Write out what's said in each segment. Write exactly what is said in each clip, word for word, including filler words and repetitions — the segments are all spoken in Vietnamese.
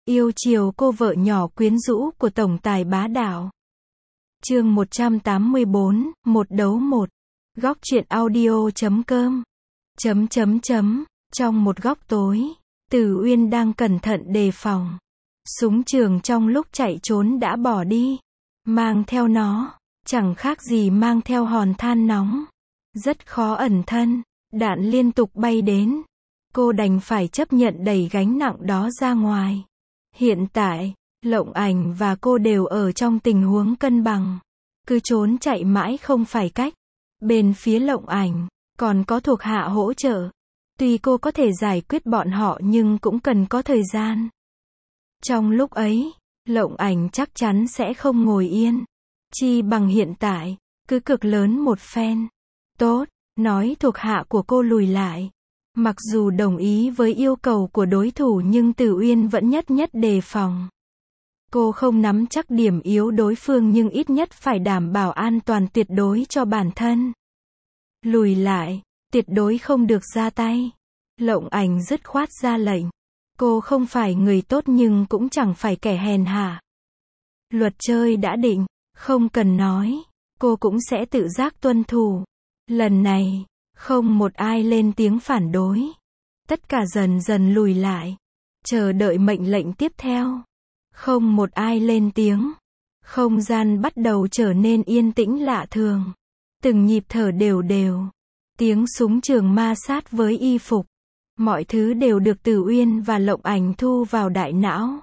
Yêu chiều cô vợ nhỏ quyến rũ của tổng tài bá đạo. Chương một trăm tám mươi bốn, một đấu một. Góc truyện audio chấm com. Chấm chấm chấm. Trong một góc tối, Từ Uyên đang cẩn thận đề phòng. Súng trường trong lúc chạy trốn đã bỏ đi. Mang theo nó, chẳng khác gì mang theo hòn than nóng. Rất khó ẩn thân, đạn liên tục bay đến. Cô đành phải chấp nhận đẩy gánh nặng đó ra ngoài. Hiện tại, Lộng Ảnh và cô đều ở trong tình huống cân bằng. Cứ trốn chạy mãi không phải cách. Bên phía Lộng Ảnh, còn có thuộc hạ hỗ trợ. Tuy cô có thể giải quyết bọn họ nhưng cũng cần có thời gian. Trong lúc ấy, Lộng Ảnh chắc chắn sẽ không ngồi yên. Chi bằng hiện tại, cứ cực lớn một phen. Tốt, nói thuộc hạ của cô lùi lại. Mặc dù đồng ý với yêu cầu của đối thủ nhưng Từ Uyên vẫn nhất nhất đề phòng. Cô không nắm chắc điểm yếu đối phương nhưng ít nhất phải đảm bảo an toàn tuyệt đối cho bản thân. Lùi lại, tuyệt đối không được ra tay. Lộng Ảnh dứt khoát ra lệnh. Cô không phải người tốt nhưng cũng chẳng phải kẻ hèn hạ. Luật chơi đã định, không cần nói, cô cũng sẽ tự giác tuân thủ. Lần này, không một ai lên tiếng phản đối. Tất cả dần dần lùi lại, chờ đợi mệnh lệnh tiếp theo. Không một ai lên tiếng. Không gian bắt đầu trở nên yên tĩnh lạ thường. Từng nhịp thở đều đều. Tiếng súng trường ma sát với y phục. Mọi thứ đều được Từ Uyên và Lộng Ảnh thu vào đại não.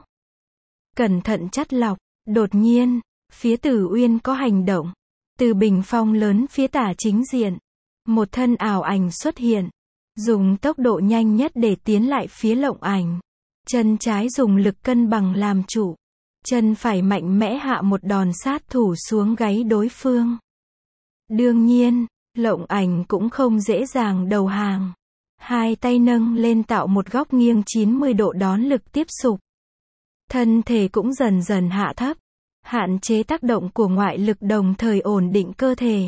Cẩn thận chắt lọc. Đột nhiên, phía Từ Uyên có hành động. Từ bình phong lớn phía tả chính diện, một thân ảo ảnh xuất hiện, dùng tốc độ nhanh nhất để tiến lại phía Lộng Ảnh. Chân trái dùng lực cân bằng làm chủ, chân phải mạnh mẽ hạ một đòn sát thủ xuống gáy đối phương. Đương nhiên, Lộng Ảnh cũng không dễ dàng đầu hàng. Hai tay nâng lên tạo một góc nghiêng chín mươi độ đón lực tiếp xúc. Thân thể cũng dần dần hạ thấp, hạn chế tác động của ngoại lực đồng thời ổn định cơ thể.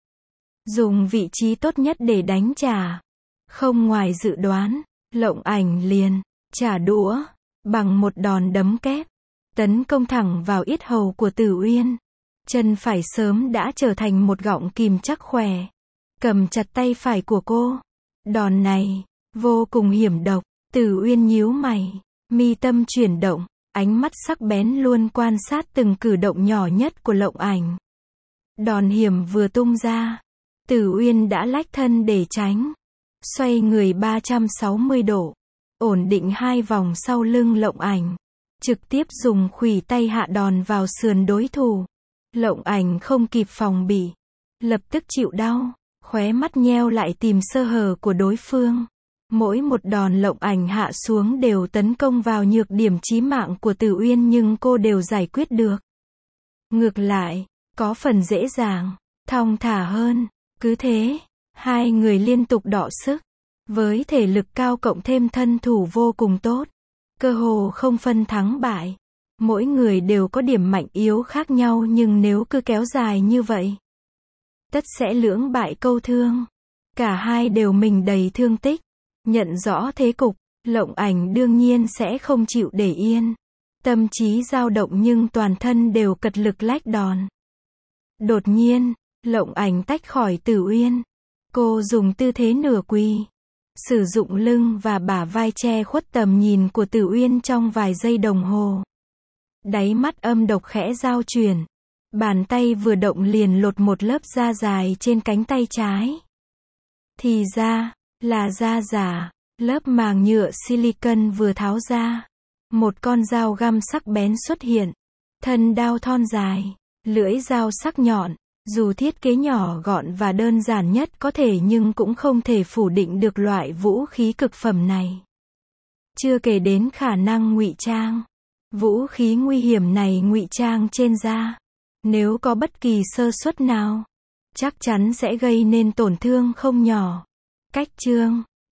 Dùng vị trí tốt nhất để đánh trả. Không ngoài dự đoán, Lộng Ảnh liền trả đũa bằng một đòn đấm kép, tấn công thẳng vào yết hầu của Từ Uyên. Chân phải sớm đã trở thành một gọng kìm chắc khỏe, cầm chặt tay phải của cô. Đòn này vô cùng hiểm độc. Từ Uyên nhíu mày, mi tâm chuyển động, ánh mắt sắc bén luôn quan sát từng cử động nhỏ nhất của Lộng Ảnh. Đòn hiểm vừa tung ra, Từ Uyên đã lách thân để tránh, xoay người ba trăm sáu mươi độ, ổn định hai vòng sau lưng Lộng Ảnh, trực tiếp dùng khuỷu tay hạ đòn vào sườn đối thủ. Lộng Ảnh không kịp phòng bị, lập tức chịu đau, khóe mắt nheo lại tìm sơ hở của đối phương. Mỗi một đòn Lộng Ảnh hạ xuống đều tấn công vào nhược điểm chí mạng của Từ Uyên nhưng cô đều giải quyết được. Ngược lại, có phần dễ dàng, thong thả hơn. Cứ thế, hai người liên tục đọ sức. Với thể lực cao cộng thêm thân thủ vô cùng tốt, cơ hồ không phân thắng bại. Mỗi người đều có điểm mạnh yếu khác nhau nhưng nếu cứ kéo dài như vậy, tất sẽ lưỡng bại câu thương. Cả hai đều mình đầy thương tích. Nhận rõ thế cục, Lộng Ảnh đương nhiên sẽ không chịu để yên. Tâm trí dao động nhưng toàn thân đều cật lực lách đòn. Đột nhiên, Lộng Ảnh tách khỏi Từ Uyên. Cô dùng tư thế nửa quỳ, sử dụng lưng và bả vai che khuất tầm nhìn của Từ Uyên trong vài giây đồng hồ. Đáy mắt âm độc khẽ giao chuyển. Bàn tay vừa động liền lột một lớp da dài trên cánh tay trái. Thì ra là da giả. Lớp màng nhựa silicon vừa tháo ra, một con dao găm sắc bén xuất hiện. Thân đao thon dài, lưỡi dao sắc nhọn. Dù thiết kế nhỏ gọn và đơn giản nhất có thể nhưng cũng không thể phủ định được loại vũ khí cực phẩm này. Chưa kể đến khả năng ngụy trang. Vũ khí nguy hiểm này ngụy trang trên da, nếu có bất kỳ sơ suất nào, chắc chắn sẽ gây nên tổn thương không nhỏ. Cách chương